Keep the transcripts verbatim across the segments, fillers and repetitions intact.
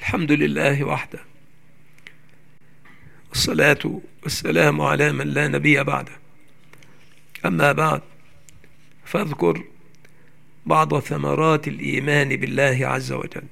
الحمد لله وحده، والصلاة والسلام على من لا نبي بعده. أما بعد، فاذكر بعض ثمرات الإيمان بالله عز وجل.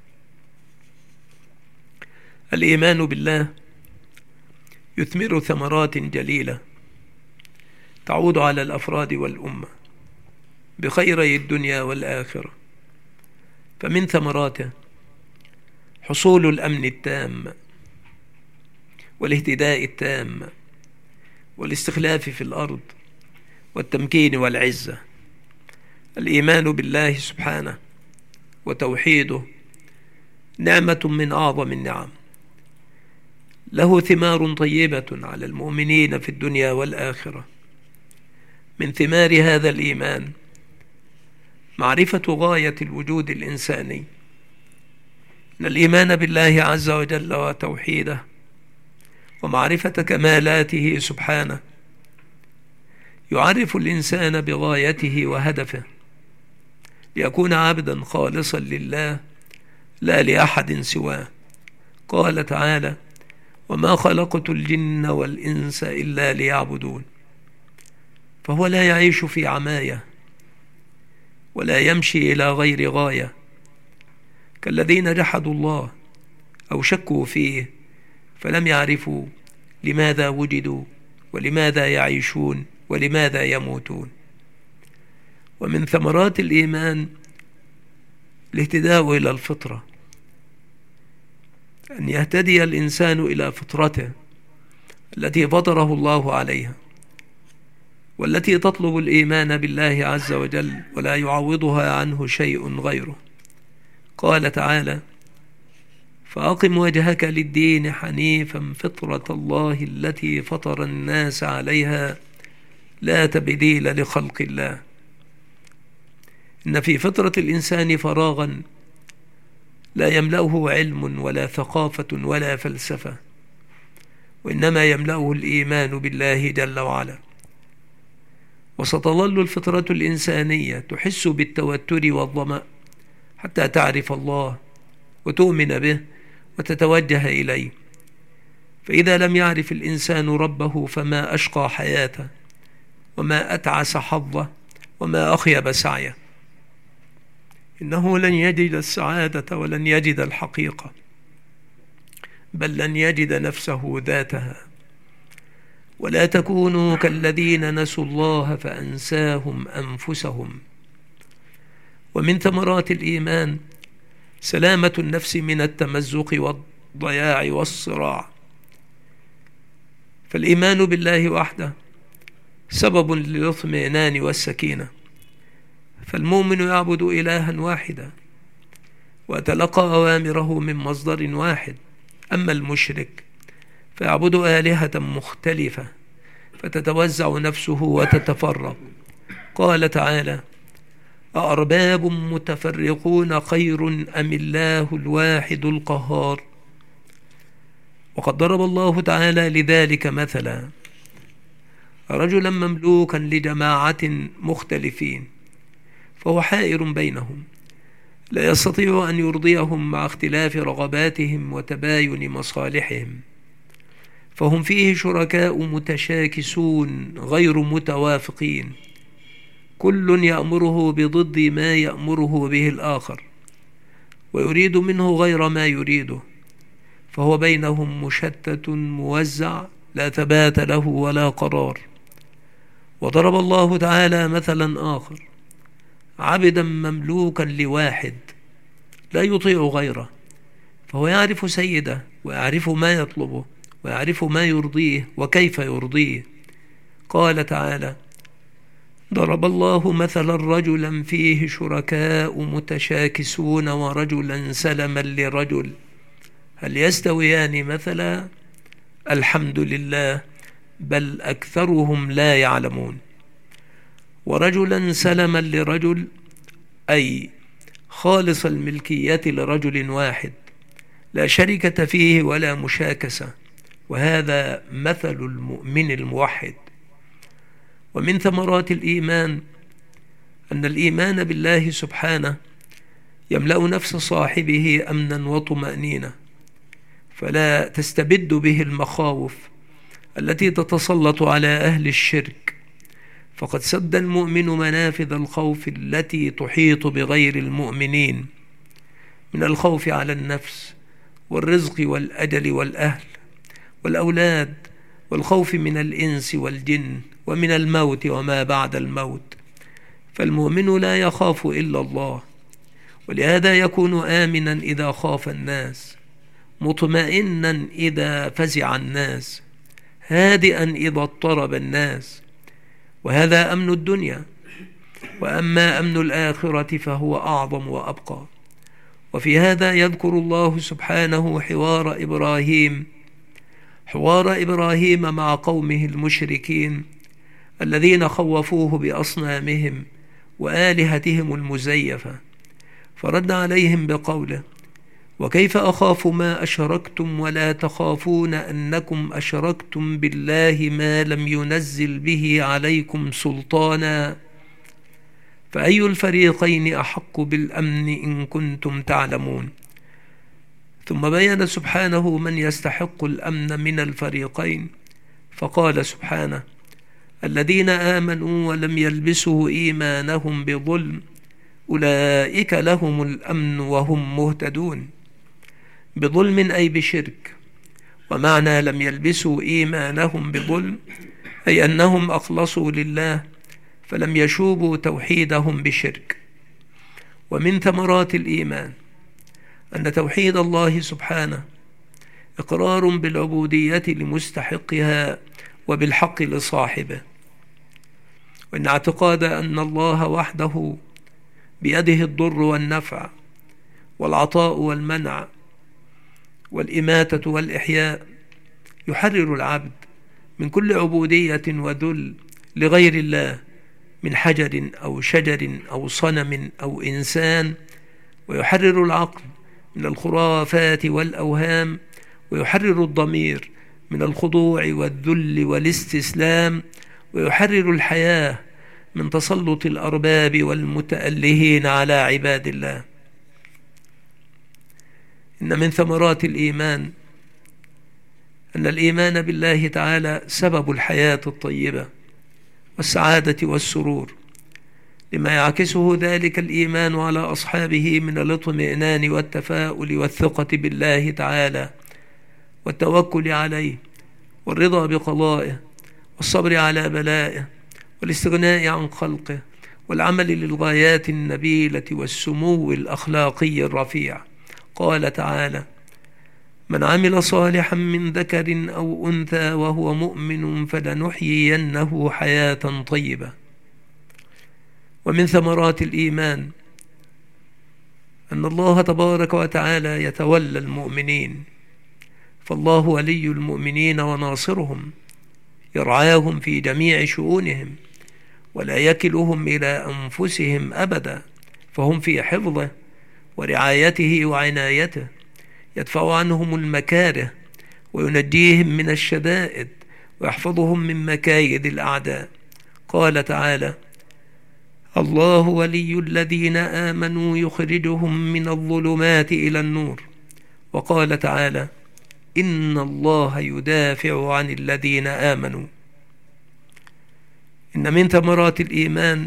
الإيمان بالله يثمر ثمرات جليلة تعود على الأفراد والأمة بخيري الدنيا والآخرة. فمن ثمراته حصول الأمن التام والاهتداء التام والاستخلاف في الأرض والتمكين والعزة. الإيمان بالله سبحانه وتوحيده نعمة من أعظم النعم، له ثمار طيبة على المؤمنين في الدنيا والآخرة. من ثمار هذا الإيمان معرفة غاية الوجود الإنساني، أن الإيمان بالله عز وجل وتوحيده ومعرفة كمالاته سبحانه يعرف الإنسان بغايته وهدفه، ليكون عبدا خالصا لله لا لأحد سواه. قال تعالى: وما خلقت الجن والإنس إلا ليعبدون. فهو لا يعيش في عماية ولا يمشي إلى غير غاية كالذين جحدوا الله أو شكوا فيه فلم يعرفوا لماذا وجدوا ولماذا يعيشون ولماذا يموتون. ومن ثمرات الإيمان الاهتداء إلى الفطرة، أن يهتدي الإنسان إلى فطرته التي فطره الله عليها، والتي تطلب الإيمان بالله عز وجل ولا يعوضها عنه شيء غيره. قال تعالى: فأقم وجهك للدين حنيفا فطرة الله التي فطر الناس عليها لا تبديل لخلق الله. إن في فطرة الإنسان فراغا لا يملأه علم ولا ثقافة ولا فلسفة، وإنما يملأه الإيمان بالله جل وعلا. وستظل الفطرة الإنسانية تحس بالتوتر والظمأ حتى تعرف الله وتؤمن به وتتوجه إليه. فإذا لم يعرف الإنسان ربه فما أشقى حياته وما أتعس حظه وما أخيب سعيه. إنه لن يجد السعادة ولن يجد الحقيقة، بل لن يجد نفسه ذاتها. ولا تكونوا كالذين نسوا الله فأنساهم أنفسهم. ومن ثمرات الإيمان سلامة النفس من التمزق والضياع والصراع. فالإيمان بالله وحده سبب للاطمئنان والسكينة، فالمؤمن يعبد إلها واحدا ويتلقى أوامره من مصدر واحد. أما المشرك فيعبد آلهة مختلفة فتتوزع نفسه وتتفرق. قال تعالى: أأرباب متفرقون خير أم الله الواحد القهار. وقد ضرب الله تعالى لذلك مثلا: رجلا مملوكا لجماعة مختلفين فهو حائر بينهم، لا يستطيع أن يرضيهم مع اختلاف رغباتهم وتباين مصالحهم، فهم فيه شركاء متشاكسون غير متوافقين، كل يأمره بضد ما يأمره به الآخر ويريد منه غير ما يريده، فهو بينهم مشتت موزع لا ثبات له ولا قرار. وضرب الله تعالى مثلا آخر: عبدا مملوكا لواحد لا يطيع غيره، فهو يعرف سيده ويعرف ما يطلبه ويعرف ما يرضيه وكيف يرضيه. قال تعالى: ضرب الله مثلا رجلا فيه شركاء متشاكسون ورجلا سلما لرجل هل يستويان مثلا الحمد لله بل أكثرهم لا يعلمون. ورجلا سلما لرجل أي خالص الملكية لرجل واحد لا شركة فيه ولا مشاكسة، وهذا مثل المؤمن الموحد. ومن ثمرات الإيمان أن الإيمان بالله سبحانه يملأ نفس صاحبه أمنا وطمأنينة، فلا تستبد به المخاوف التي تتسلط على أهل الشرك، فقد سد المؤمن منافذ الخوف التي تحيط بغير المؤمنين من الخوف على النفس والرزق والأجل والأهل والأولاد، والخوف من الإنس والجن، ومن الموت وما بعد الموت. فالمؤمن لا يخاف إلا الله، ولهذا يكون آمنا إذا خاف الناس، مطمئنا إذا فزع الناس، هادئا إذا اضطرب الناس. وهذا أمن الدنيا. وأما أمن الآخرة فهو أعظم وأبقى. وفي هذا يذكر الله سبحانه حوار إبراهيم حوار إبراهيم مع قومه المشركين الذين خوفوه بأصنامهم وآلهتهم المزيفة، فرد عليهم بقوله: وكيف أخاف ما أشركتم ولا تخافون أنكم أشركتم بالله ما لم ينزل به عليكم سلطانا، فأي الفريقين أحق بالأمن إن كنتم تعلمون. ثم بين سبحانه من يستحق الأمن من الفريقين، فقال سبحانه: الذين آمنوا ولم يلبسوا إيمانهم بظلم أولئك لهم الأمن وهم مهتدون. بظلم أي بشرك، ومعنى لم يلبسوا إيمانهم بظلم أي أنهم أخلصوا لله فلم يشوبوا توحيدهم بشرك. ومن ثمرات الإيمان أن توحيد الله سبحانه إقرار بالعبودية لمستحقها وبالحق لصاحبه، وإن اعتقاد أن الله وحده بيده الضر والنفع والعطاء والمنع والإماتة والإحياء يحرر العبد من كل عبودية وذل لغير الله من حجر أو شجر أو صنم أو إنسان، ويحرر العقل من الخرافات والأوهام، ويحرر الضمير من الخضوع والذل والاستسلام، ويحرر الحياة من تسلط الأرباب والمتألهين على عباد الله. إن من ثمرات الإيمان أن الإيمان بالله تعالى سبب الحياة الطيبة والسعادة والسرور، لما يعكسه ذلك الإيمان على أصحابه من الاطمئنان والتفاؤل والثقة بالله تعالى والتوكل عليه والرضا بقضائه والصبر على بلائه والاستغناء عن خلقه والعمل للغايات النبيلة والسمو الأخلاقي الرفيع. قال تعالى: من عمل صالحا من ذكر أو أنثى وهو مؤمن فلنحيينه حياة طيبة. ومن ثمرات الإيمان أن الله تبارك وتعالى يتولى المؤمنين، فالله ولي المؤمنين وناصرهم، يرعاهم في جميع شؤونهم ولا يكلهم إلى أنفسهم أبدا، فهم في حفظه ورعايته وعنايته، يدفع عنهم المكاره وينجيهم من الشدائد ويحفظهم من مكايد الأعداء. قال تعالى: الله ولي الذين آمنوا يخرجهم من الظلمات إلى النور. وقال تعالى: إن الله يدافع عن الذين آمنوا. إن من ثمرات الإيمان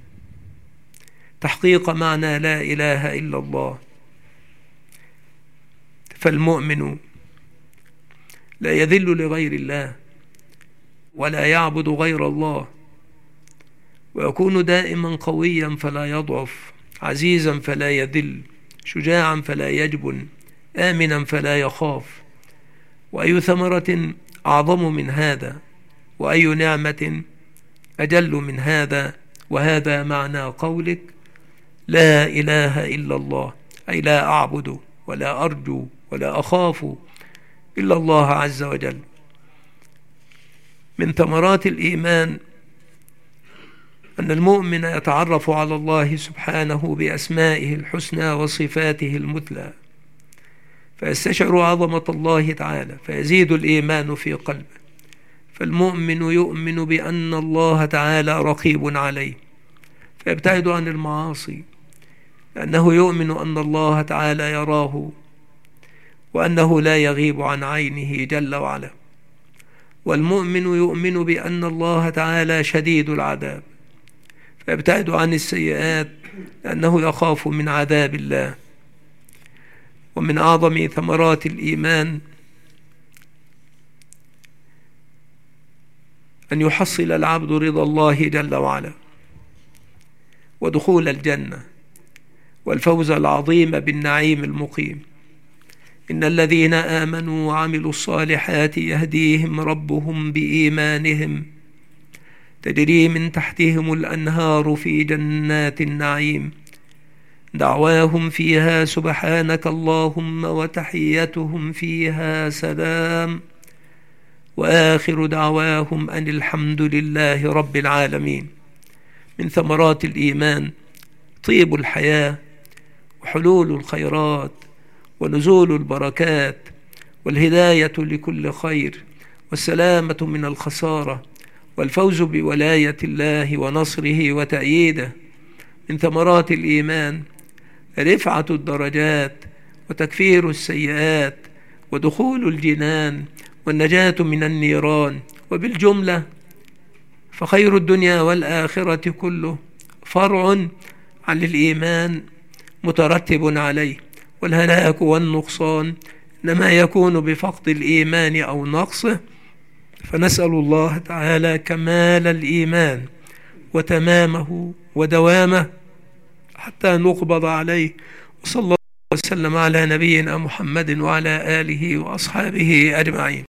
تحقيق معنى لا إله إلا الله، فالمؤمن لا يذل لغير الله ولا يعبد غير الله، ويكون دائما قويا فلا يضعف، عزيزا فلا يذل، شجاعا فلا يجبن، آمنا فلا يخاف. وأي ثمرة أعظم من هذا، وأي نعمة أجل من هذا. وهذا معنى قولك: لا إله إلا الله، أي لا أعبد ولا أرجو ولا أخاف إلا الله عز وجل. من ثمرات الإيمان أن المؤمن يتعرف على الله سبحانه بأسمائه الحسنى وصفاته المثلى، فيستشعر عظمة الله تعالى فيزيد الإيمان في قلبه. فالمؤمن يؤمن بأن الله تعالى رقيب عليه فيبتعد عن المعاصي لأنه يؤمن أن الله تعالى يراه وأنه لا يغيب عن عينه جل وعلا. والمؤمن يؤمن بأن الله تعالى شديد العذاب فيبتعد عن السيئات لأنه يخاف من عذاب الله. ومن أعظم ثمرات الإيمان أن يحصل العبد رضا الله جل وعلا ودخول الجنة والفوز العظيم بالنعيم المقيم. إن الذين آمنوا وعملوا الصالحات يهديهم ربهم بإيمانهم تجري من تحتهم الأنهار في جنات النعيم دعواهم فيها سبحانك اللهم وتحيتهم فيها سلام وآخر دعواهم أن الحمد لله رب العالمين. من ثمرات الإيمان طيب الحياة وحلول الخيرات ونزول البركات والهداية لكل خير والسلامة من الخسارة والفوز بولاية الله ونصره وتأييده. من ثمرات الإيمان رفعة الدرجات وتكفير السيئات ودخول الجنان والنجاة من النيران. وبالجملة فخير الدنيا والآخرة كله فرع عن الإيمان مترتب عليه، والهلاك والنقصان إنما يكون بفقد الإيمان أو نقصه. فنسأل الله تعالى كمال الإيمان وتمامه ودوامه حتى نقبض عليه. وصلى الله وسلم على نبينا محمد وعلى آله وأصحابه أجمعين.